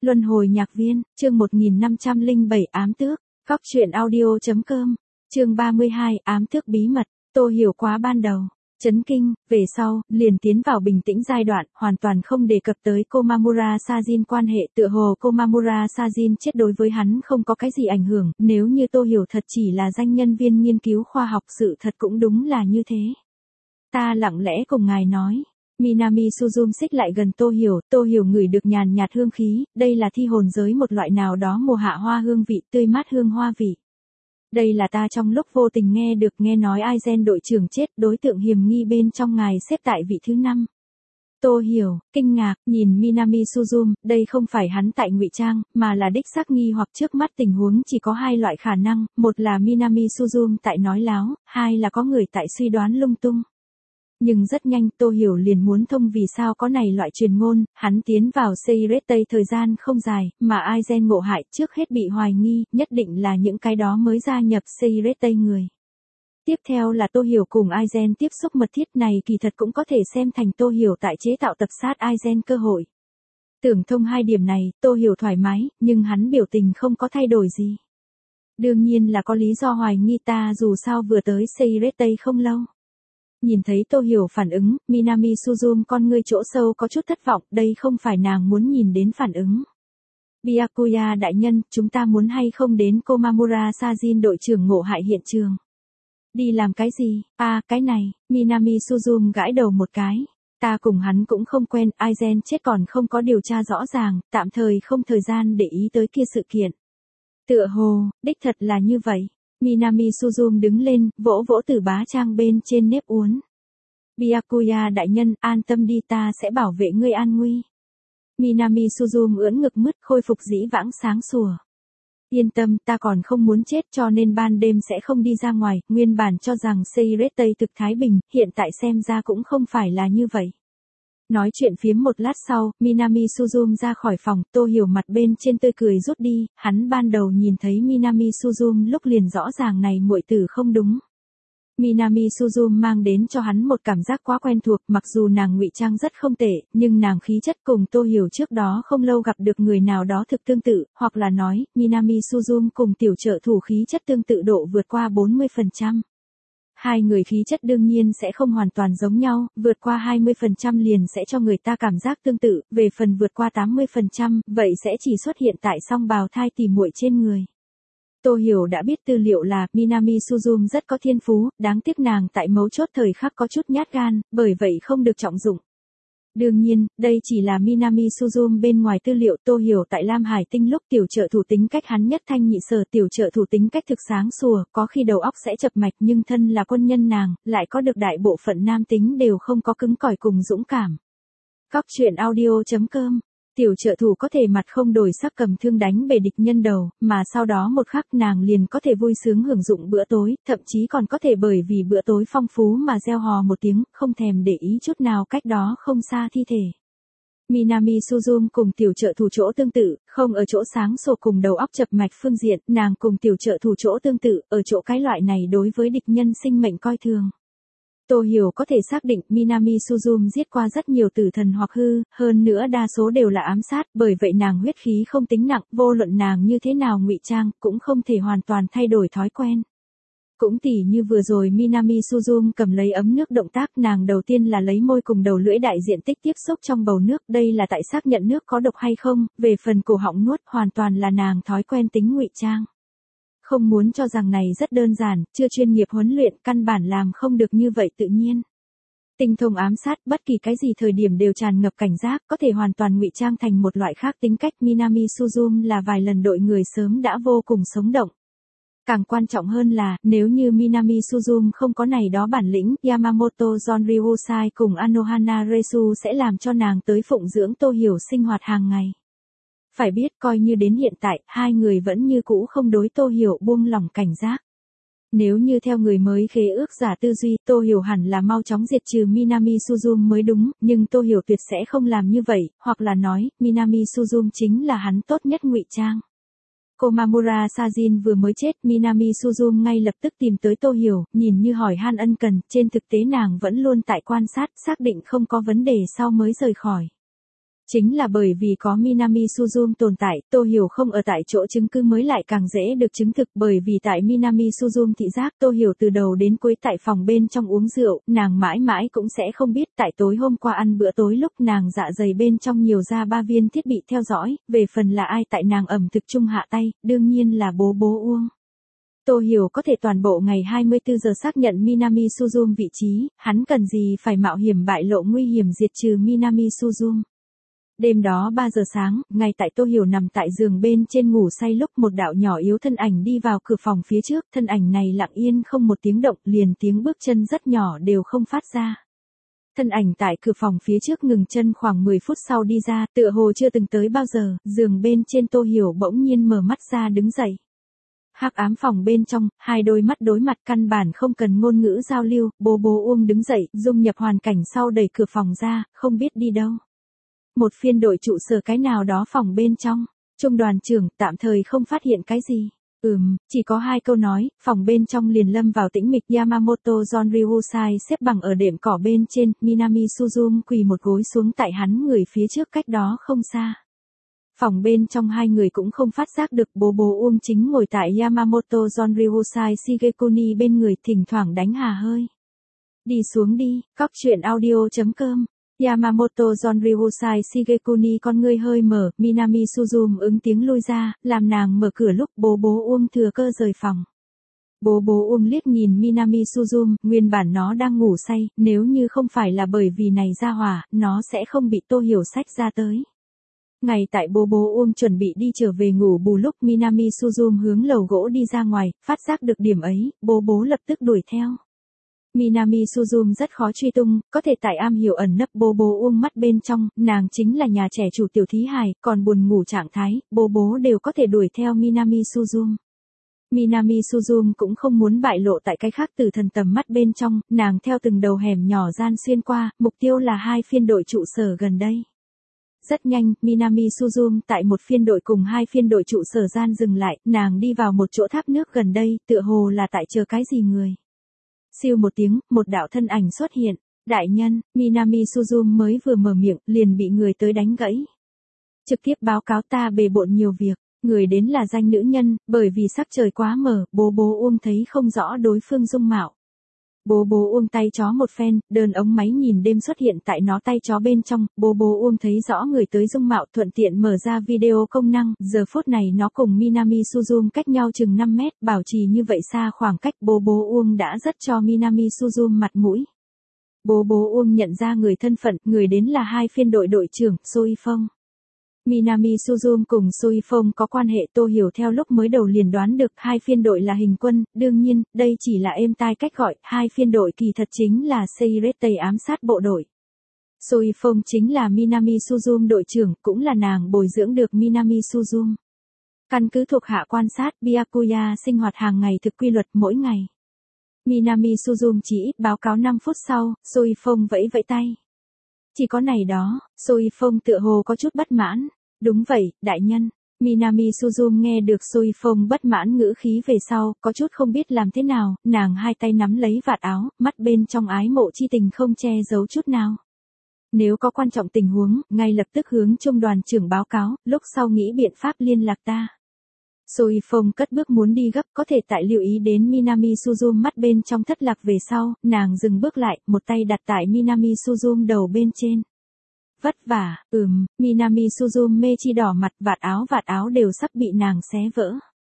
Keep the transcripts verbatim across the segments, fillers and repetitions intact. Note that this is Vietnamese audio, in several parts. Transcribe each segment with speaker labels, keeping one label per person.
Speaker 1: Luân hồi nhạc viên, chương một nghìn năm trăm lẻ bảy ám tước, Cóc truyện audio chấm com, chương ba mươi hai ám tước bí mật, Tô Hiểu quá ban đầu, chấn kinh, về sau, liền tiến vào bình tĩnh giai đoạn, hoàn toàn không đề cập tới Komamura Sajin quan hệ, tựa hồ Komamura Sajin chết đối với hắn không có cái gì ảnh hưởng, nếu như Tô Hiểu thật chỉ là danh nhân viên nghiên cứu khoa học, sự thật cũng đúng là như thế. Ta lặng lẽ cùng ngài nói. Minami Suzum xích lại gần Tô Hiểu, Tô Hiểu ngửi được nhàn nhạt hương khí, đây là thi hồn giới một loại nào đó mùa hạ hoa hương vị, tươi mát hương hoa vị. Đây là ta trong lúc vô tình nghe được nghe nói Aizen đội trưởng chết, đối tượng hiểm nghi bên trong ngài xếp tại vị thứ năm. Tô Hiểu, kinh ngạc, nhìn Minami Suzum, đây không phải hắn tại ngụy trang, mà là đích xác nghi hoặc trước mắt tình huống chỉ có hai loại khả năng, một là Minami Suzum tại nói láo, hai là có người tại suy đoán lung tung. Nhưng rất nhanh Tô Hiểu liền muốn thông vì sao có này loại truyền ngôn, hắn tiến vào Seirete thời gian không dài, mà Aizen ngộ hại trước hết bị hoài nghi, nhất định là những cái đó mới gia nhập Seirete người. Tiếp theo là Tô Hiểu cùng Aizen tiếp xúc mật thiết này kỳ thật cũng có thể xem thành Tô Hiểu tại chế tạo tập sát Aizen cơ hội. Tưởng thông hai điểm này, Tô Hiểu thoải mái, nhưng hắn biểu tình không có thay đổi gì. Đương nhiên là có lý do hoài nghi ta dù sao vừa tới Seirete không lâu. Nhìn thấy Tô Hiểu phản ứng, Minami Suzum con ngươi chỗ sâu có chút thất vọng, đây không phải nàng muốn nhìn đến phản ứng. Byakuya đại nhân, chúng ta muốn hay không đến Komamura Sajin đội trưởng ngộ hại hiện trường. Đi làm cái gì? À, cái này, Minami Suzum gãi đầu một cái. Ta cùng hắn cũng không quen, Aizen chết còn không có điều tra rõ ràng, tạm thời không thời gian để ý tới kia sự kiện. Tựa hồ, đích thật là như vậy. Minami Suzum đứng lên, vỗ vỗ Tử Bá Trang bên trên nếp uốn. Byakuya đại nhân, an tâm đi, ta sẽ bảo vệ ngươi an nguy. Minami Suzum ưỡn ngực mứt, khôi phục dĩ vãng sáng sủa. Yên tâm, ta còn không muốn chết cho nên ban đêm sẽ không đi ra ngoài, nguyên bản cho rằng Seirete thực thái bình, hiện tại xem ra cũng không phải là như vậy. Nói chuyện phiếm một lát sau, Minami Suzum ra khỏi phòng, Tô Hiểu mặt bên trên tươi cười rút đi, hắn ban đầu nhìn thấy Minami Suzum lúc liền rõ ràng này muội tử không đúng. Minami Suzum mang đến cho hắn một cảm giác quá quen thuộc, mặc dù nàng ngụy trang rất không tệ, nhưng nàng khí chất cùng Tô Hiểu trước đó không lâu gặp được người nào đó thực tương tự, hoặc là nói, Minami Suzum cùng tiểu trợ thủ khí chất tương tự độ vượt qua bốn mươi phần trăm. Hai người khí chất đương nhiên sẽ không hoàn toàn giống nhau, vượt qua hai mươi phần trăm liền sẽ cho người ta cảm giác tương tự, về phần vượt qua tám mươi phần trăm, vậy sẽ chỉ xuất hiện tại song bào thai tỷ muội trên người. Tô Hiểu đã biết tư liệu là Minami Suzum rất có thiên phú, đáng tiếc nàng tại mấu chốt thời khắc có chút nhát gan, bởi vậy không được trọng dụng. Đương nhiên, đây chỉ là Minami Suzum bên ngoài tư liệu. Tô Hiểu tại Lam Hải Tinh lúc tiểu trợ thủ tính cách hắn nhất thanh nhị sở, tiểu trợ thủ tính cách thực sáng sủa, có khi đầu óc sẽ chập mạch, nhưng thân là quân nhân nàng, lại có được đại bộ phận nam tính đều không có cứng cỏi cùng dũng cảm. Cóc truyện audio chấm com. Tiểu trợ thủ có thể mặt không đổi sắc cầm thương đánh bể địch nhân đầu, mà sau đó một khắc nàng liền có thể vui sướng hưởng dụng bữa tối, thậm chí còn có thể bởi vì bữa tối phong phú mà reo hò một tiếng, không thèm để ý chút nào cách đó không xa thi thể. Minami Suzum cùng tiểu trợ thủ chỗ tương tự, không ở chỗ sáng sủa cùng đầu óc chập mạch phương diện, nàng cùng tiểu trợ thủ chỗ tương tự, ở chỗ cái loại này đối với địch nhân sinh mệnh coi thường. Tô Hiểu có thể xác định Minami Suzum giết qua rất nhiều tử thần hoặc hư, hơn nữa đa số đều là ám sát, bởi vậy nàng huyết khí không tính nặng, vô luận nàng như thế nào ngụy trang, cũng không thể hoàn toàn thay đổi thói quen. Cũng tỉ như vừa rồi Minami Suzum cầm lấy ấm nước động tác, nàng đầu tiên là lấy môi cùng đầu lưỡi đại diện tích tiếp xúc trong bầu nước, đây là tại xác nhận nước có độc hay không, về phần cổ họng nuốt hoàn toàn là nàng thói quen tính ngụy trang. Không muốn cho rằng này rất đơn giản, chưa chuyên nghiệp huấn luyện, căn bản làm không được như vậy tự nhiên. Tinh thông ám sát, bất kỳ cái gì thời điểm đều tràn ngập cảnh giác, có thể hoàn toàn ngụy trang thành một loại khác tính cách. Minami Suzum là vài lần đội người sớm đã vô cùng sống động. Càng quan trọng hơn là, nếu như Minami Suzum không có này đó bản lĩnh, Yamamoto Jonryusai cùng Anohana Resu sẽ làm cho nàng tới phụng dưỡng Tô Hiểu sinh hoạt hàng ngày. Phải biết coi như đến hiện tại, hai người vẫn như cũ không đối Tô Hiểu buông lỏng cảnh giác. Nếu như theo người mới khế ước giả tư duy, Tô Hiểu hẳn là mau chóng diệt trừ Minami Suzum mới đúng, nhưng Tô Hiểu tuyệt sẽ không làm như vậy, hoặc là nói, Minami Suzum chính là hắn tốt nhất ngụy trang. Komamura Sajin vừa mới chết, Minami Suzum ngay lập tức tìm tới Tô Hiểu, nhìn như hỏi han ân cần, trên thực tế nàng vẫn luôn tại quan sát, xác định không có vấn đề sau mới rời khỏi. Chính là bởi vì có Minami Suzum tồn tại, Tô Hiểu không ở tại chỗ chứng cứ mới lại càng dễ được chứng thực, bởi vì tại Minami Suzum thị giác, Tô Hiểu từ đầu đến cuối tại phòng bên trong uống rượu, nàng mãi mãi cũng sẽ không biết tại tối hôm qua ăn bữa tối lúc nàng dạ dày bên trong nhiều ra ba viên thiết bị theo dõi, về phần là ai tại nàng ẩm thực chung hạ tay, đương nhiên là bố bố Uông. Tô Hiểu có thể toàn bộ ngày hai mươi tư giờ xác nhận Minami Suzum vị trí, hắn cần gì phải mạo hiểm bại lộ nguy hiểm diệt trừ Minami Suzum. Đêm đó ba giờ sáng, ngay tại Tô Hiểu nằm tại giường bên trên ngủ say lúc một đạo nhỏ yếu thân ảnh đi vào cửa phòng phía trước, thân ảnh này lặng yên không một tiếng động, liền tiếng bước chân rất nhỏ đều không phát ra. Thân ảnh tại cửa phòng phía trước ngừng chân khoảng mười phút sau đi ra, tựa hồ chưa từng tới bao giờ, giường bên trên Tô Hiểu bỗng nhiên mở mắt ra đứng dậy. Hắc ám phòng bên trong, hai đôi mắt đối mặt căn bản không cần ngôn ngữ giao lưu, bố bố Uông đứng dậy, dung nhập hoàn cảnh sau đẩy cửa phòng ra, không biết đi đâu. Một phiên đội trụ sở cái nào đó phòng bên trong, trung đoàn trưởng tạm thời không phát hiện cái gì. Ừm, chỉ có hai câu nói, phòng bên trong liền lâm vào tĩnh mịch. Yamamoto John Ryusai xếp bằng ở đệm cỏ bên trên, Minami Suzum quỳ một gối xuống tại hắn người phía trước cách đó không xa. Phòng bên trong hai người cũng không phát giác được bố bố Uông chính ngồi tại Yamamoto John Ryusai Shigekuni bên người thỉnh thoảng đánh hà hơi. Đi xuống đi, cóc truyện audio chấm com. Yamamoto John Ryusai Shigekuni con ngươi hơi mở, Minami Suzum ứng tiếng lui ra, làm nàng mở cửa lúc bố bố Uông thừa cơ rời phòng. Bố bố Uông liếc nhìn Minami Suzum, nguyên bản nó đang ngủ say, nếu như không phải là bởi vì này ra hỏa, nó sẽ không bị Tô Hiểu sách ra tới. Ngày tại bố bố Uông chuẩn bị đi trở về ngủ bù lúc Minami Suzum hướng lầu gỗ đi ra ngoài, phát giác được điểm ấy, bố bố lập tức đuổi theo. Minami Suzum rất khó truy tung, có thể tại am hiểu ẩn nấp bố bố Uông mắt bên trong, nàng chính là nhà trẻ chủ tiểu thí hài, còn buồn ngủ trạng thái, bố bố đều có thể đuổi theo Minami Suzum. Minami Suzum cũng không muốn bại lộ tại cái khác từ thần tầm mắt bên trong, nàng theo từng đầu hẻm nhỏ gian xuyên qua, mục tiêu là hai phiên đội trụ sở gần đây. Rất nhanh, Minami Suzum tại một phiên đội cùng hai phiên đội trụ sở gian dừng lại, nàng đi vào một chỗ tháp nước gần đây, tựa hồ là tại chờ cái gì người. Siêu một tiếng, một đạo thân ảnh xuất hiện. Đại nhân, Minami Suzum mới vừa mở miệng, liền bị người tới đánh gãy. Trực tiếp báo cáo ta bề bộn nhiều việc, người đến là danh nữ nhân, bởi vì sắc trời quá mờ, bố bố Uông thấy không rõ đối phương dung mạo. Bố bố Uông tay chó một phen, đơn ống máy nhìn đêm xuất hiện tại nó tay chó bên trong, bố bố Uông thấy rõ người tới dung mạo thuận tiện mở ra video công năng, giờ phút này nó cùng Minami Suzum cách nhau chừng năm mét, bảo trì như vậy xa khoảng cách bố bố Uông đã rất cho Minami Suzum mặt mũi. Bố bố Uông nhận ra người thân phận, người đến là hai phiên đội đội trưởng, Soi Phong. Minami Suzum cùng Soi Phong có quan hệ Tô Hiểu theo lúc mới đầu liền đoán được hai phiên đội là hình quân, đương nhiên, đây chỉ là êm tai cách gọi, hai phiên đội kỳ thật chính là Seiretei ám sát bộ đội. Soi Phong chính là Minami Suzum đội trưởng, cũng là nàng bồi dưỡng được Minami Suzum. Căn cứ thuộc hạ quan sát, Byakuya sinh hoạt hàng ngày thực quy luật mỗi ngày. Minami Suzum chỉ ít báo cáo năm phút sau, Soi Phong vẫy vẫy tay. Chỉ có này đó, Soi Phong tựa hồ có chút bất mãn. Đúng vậy, đại nhân. Minami Suzum nghe được Soi Phong bất mãn ngữ khí về sau, có chút không biết làm thế nào, nàng hai tay nắm lấy vạt áo, mắt bên trong ái mộ chi tình không che giấu chút nào. Nếu có quan trọng tình huống, ngay lập tức hướng trung đoàn trưởng báo cáo, lúc sau nghĩ biện pháp liên lạc ta. Soi Phong cất bước muốn đi gấp, có thể tại lưu ý đến Minami Suzum mắt bên trong thất lạc về sau, nàng dừng bước lại, một tay đặt tại Minami Suzum đầu bên trên. Vất vả, ừm, Minami Suzum mê chi đỏ mặt, vạt áo vạt áo đều sắp bị nàng xé vỡ.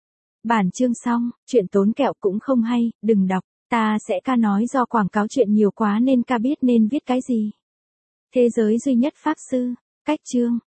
Speaker 1: Bản chương xong, chuyện tốn kẹo cũng không hay, đừng đọc, ta sẽ ca nói do quảng cáo chuyện nhiều quá nên ca biết nên viết cái gì. Thế giới duy nhất pháp sư, cách chương.